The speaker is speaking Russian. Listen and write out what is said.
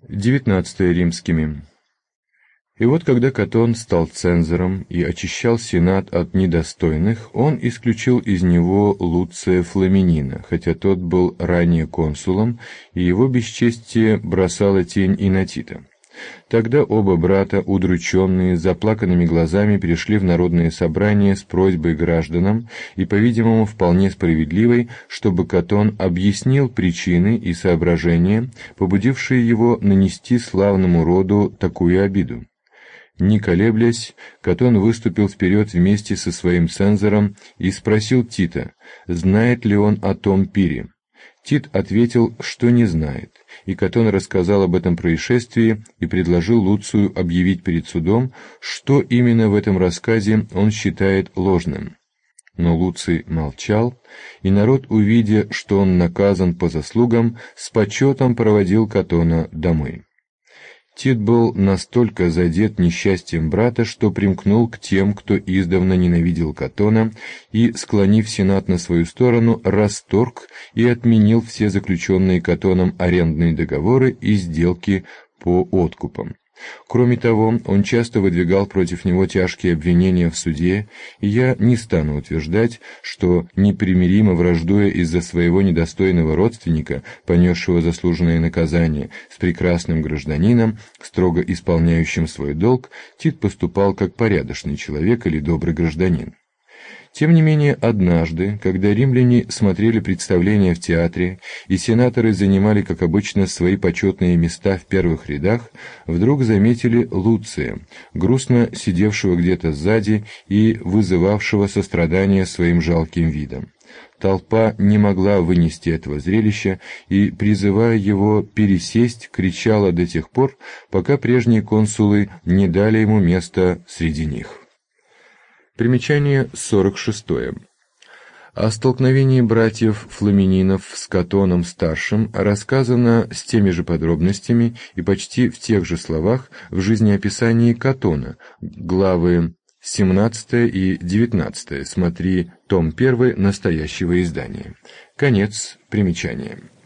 19 римскими. И вот когда Катон стал цензором и очищал сенат от недостойных, он исключил из него Луция Фламинина, хотя тот был ранее консулом, и его бесчестие бросало тень и на Тита. Тогда оба брата, удрученные, с заплаканными глазами, перешли в народное собрание с просьбой гражданам, и, по-видимому, вполне справедливой, чтобы Катон объяснил причины и соображения, побудившие его нанести славному роду такую обиду. Не колеблясь, Катон выступил вперед вместе со своим цензором и спросил Тита, знает ли он о том пире. Тит ответил, что не знает, и Катон рассказал об этом происшествии и предложил Луцию объявить перед судом, что именно в этом рассказе он считает ложным. Но Луций молчал, и народ, увидя, что он наказан по заслугам, с почетом проводил Катона домой. Тит был настолько задет несчастьем брата, что примкнул к тем, кто издавна ненавидел Катона, и, склонив сенат на свою сторону, расторг и отменил все заключенные Катоном арендные договоры и сделки по откупам. Кроме того, он часто выдвигал против него тяжкие обвинения в суде, и я не стану утверждать, что, непримиримо враждуя из-за своего недостойного родственника, понесшего заслуженное наказание, с прекрасным гражданином, строго исполняющим свой долг, Тит поступал как порядочный человек или добрый гражданин. Тем не менее, однажды, когда римляне смотрели представления в театре, и сенаторы занимали, как обычно, свои почетные места в первых рядах, вдруг заметили Луция, грустно сидевшего где-то сзади и вызывавшего сострадание своим жалким видом. Толпа не могла вынести этого зрелища и, призывая его пересесть, кричала до тех пор, пока прежние консулы не дали ему места среди них. Примечание 46. О столкновении братьев Фламининов с Катоном-старшим рассказано с теми же подробностями и почти в тех же словах в жизнеописании Катона, главы 17 и 19, смотри том 1 настоящего издания. Конец примечания.